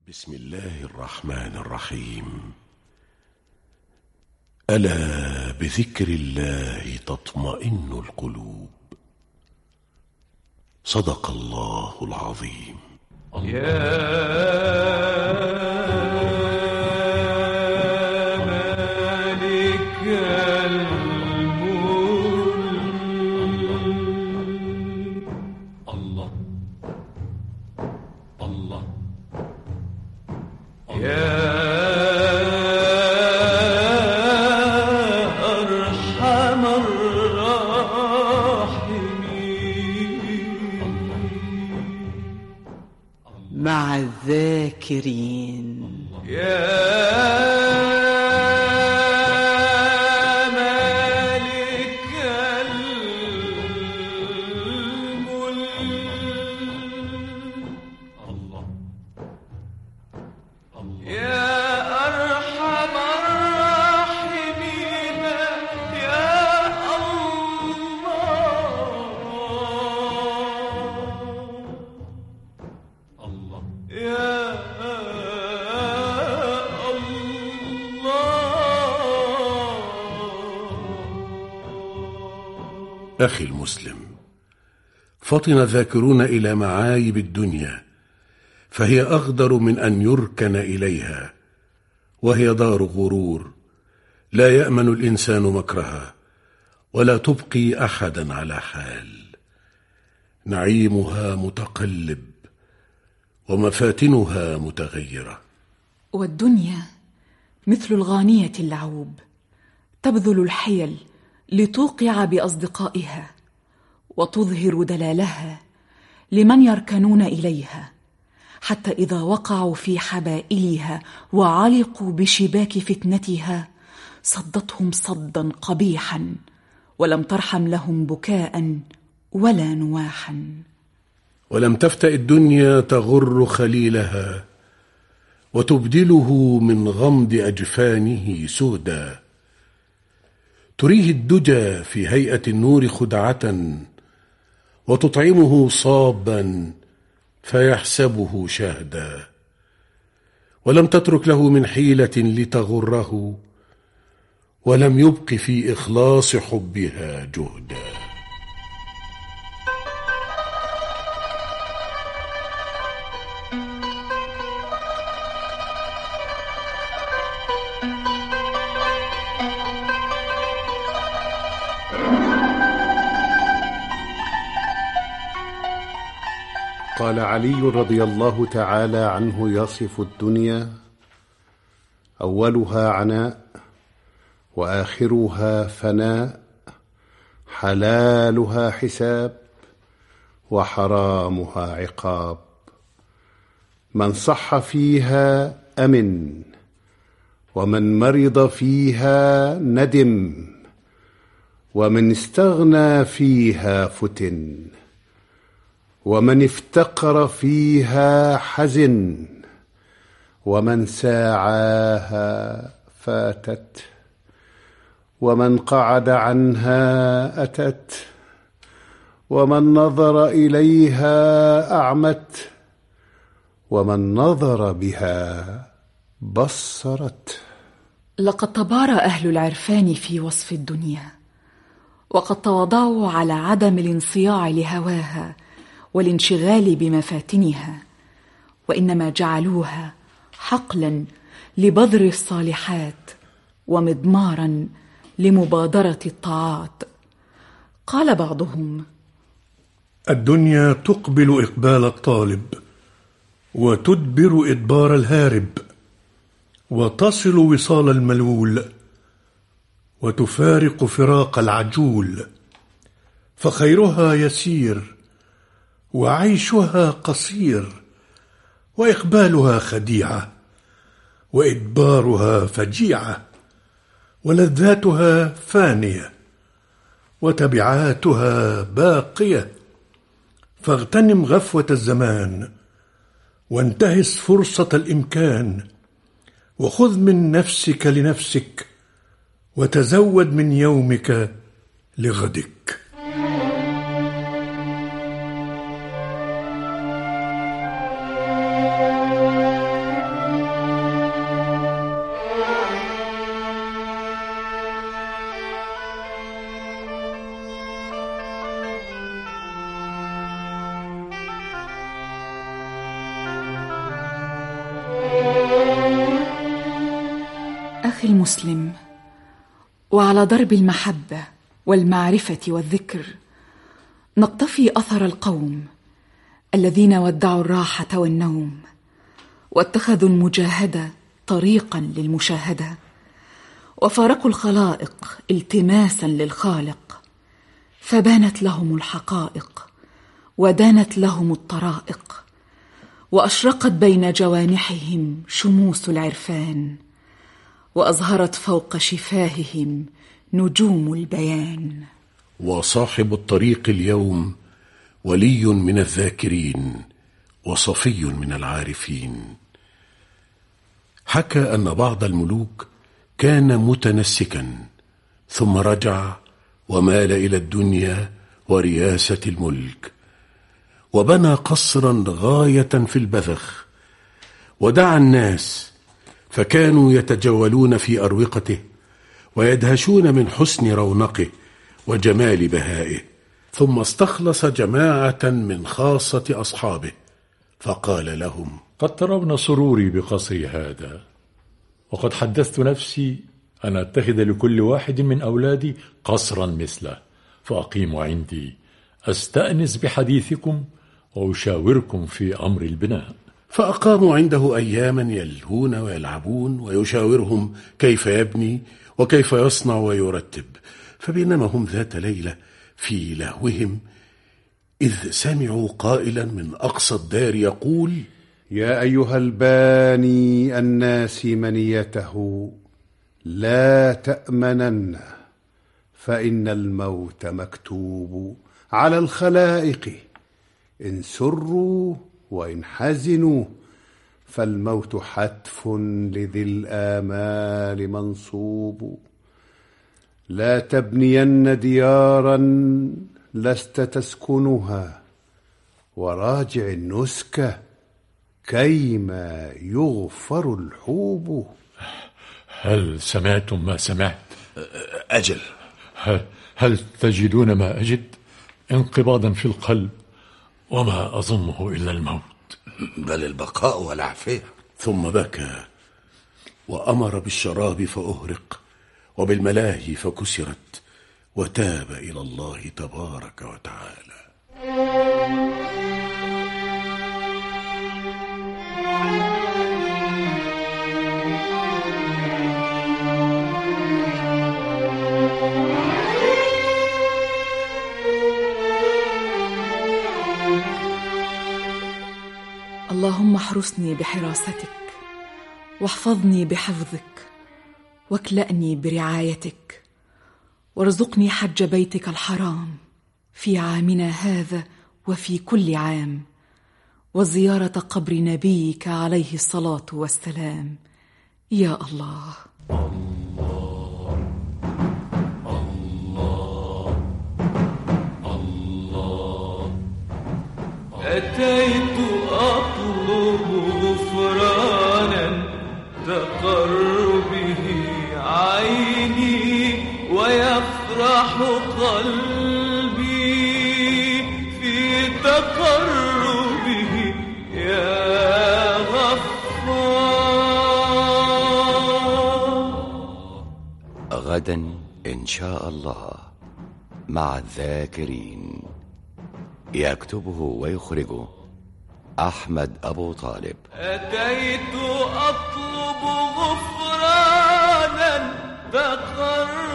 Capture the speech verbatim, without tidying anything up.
بسم الله الرحمن الرحيم. ألا بذكر الله تطمئن القلوب. صدق الله العظيم. يا مع الذاكرين. يا مالك الملك. الله الله. يا أرحم الراحمين. يا الله يا أخي المسلم، فطن الذاكرون إلى معايب الدنيا، فهي أغدر من أن يركن إليها، وهي دار غرور لا يأمن الإنسان مكرها، ولا تبقي أحدا على حال. نعيمها متقلب، ومفاتنها متغيرة. والدنيا مثل الغانية اللعوب، تبذل الحيل لتوقع بأصدقائها، وتظهر دلالها لمن يركنون إليها، حتى إذا وقعوا في حبائلها وعلقوا بشباك فتنتها صدتهم صدا قبيحا، ولم ترحم لهم بكاء ولا نواحا. ولم تفتأ الدنيا تغر خليلها، وتبدله من غمض أجفانه سودا. تريه الدجى في هيئة النور خدعة، وتطعمه صابا فيحسبه شهدا. ولم تترك له من حيلة لتغره، ولم يبق في إخلاص حبها جهدا. قال علي رضي الله تعالى عنه يصف الدنيا: أولها عناء، وآخرها فناء، حلالها حساب، وحرامها عقاب. من صح فيها أمن، ومن مرض فيها ندم، ومن استغنى فيها فتن، ومن افتقر فيها حزن، ومن ساعاها فاتت، ومن قعد عنها أتت، ومن نظر إليها أعمت، ومن نظر بها بصرت. لقد تبارى أهل العرفان في وصف الدنيا، وقد تواضعوا على عدم الانصياع لهواها والانشغال بمفاتنها، وإنما جعلوها حقلا لبذر الصالحات، ومضمارا لمبادرة الطاعات. قال بعضهم: الدنيا تقبل إقبال الطالب، وتدبر إدبار الهارب، وتصل وصال الملول، وتفارق فراق العجول. فخيرها يسير، وعيشها قصير، وإقبالها خديعة، وإدبارها فجيعة، ولذاتها فانية، وتبعاتها باقية. فاغتنم غفوة الزمان، وانتهز فرصة الإمكان، وخذ من نفسك لنفسك، وتزود من يومك لغدك. أخي المسلم، وعلى درب المحبة والمعرفة والذكر نقتفي أثر القوم الذين ودعوا الراحة والنوم واتخذوا المجاهدة طريقا للمشاهدة، وفارقوا الخلائق التماسا للخالق، فبانت لهم الحقائق ودانت لهم الطرائق، وأشرقت بين جوانحهم شموس العرفان، وأظهرت فوق شفاههم نجوم البيان. وصاحب الطريق اليوم ولي من الذاكرين وصفي من العارفين. حكى أن بعض الملوك كان متنسكا ثم رجع ومال إلى الدنيا ورياسة الملك، وبنى قصرا غاية في البذخ، ودعا الناس فكانوا يتجولون في أروقته ويدهشون من حسن رونقه وجمال بهائه، ثم استخلص جماعة من خاصة أصحابه فقال لهم: قد ترون سروري بقصري هذا، وقد حدثت نفسي أن أتخذ لكل واحد من أولادي قصرا مثله، فأقيموا عندي أستأنس بحديثكم وأشاوركم في أمر البناء. فأقاموا عنده أياما يلهون ويلعبون ويشاورهم كيف يبني وكيف يصنع ويرتب. فبينما هم ذات ليلة في لهوهم إذ سمعوا قائلا من أقصى الدار يقول: يا أيها الباني الناس منيته لا تأمنن، فإن الموت مكتوب على الخلائق، إن سروا وإن حزنوا، فالموت حتف لذي الآمال منصوب. لا تبنين ديارا لست تسكنها، وراجع النسك كيما يغفر الحوب. هل سمعتم ما سمعت؟ أجل. هل, هل تجدون ما أجد؟ انقباضا في القلب، وما أظنه إلا الموت، بل البقاء والعافية. ثم بكى وأمر بالشراب فأهرق وبالملاهي فكسرت، وتاب إلى الله تبارك وتعالى. اللهم احرسني بحراستك، واحفظني بحفظك، واكلأني برعايتك، وارزقني حج بيتك الحرام في عامنا هذا وفي كل عام، وزيارة قبر نبيك عليه الصلاة والسلام. يا الله. الله الله الله. أتيت أطلب غفرانا تقر به عيني، ويفرح قلبي في تقربه يا غفار. غدا إن شاء الله مع الذاكرين. يكتبه ويخرجه أحمد أبو طالب. أتيت أطلب غفرانا تقر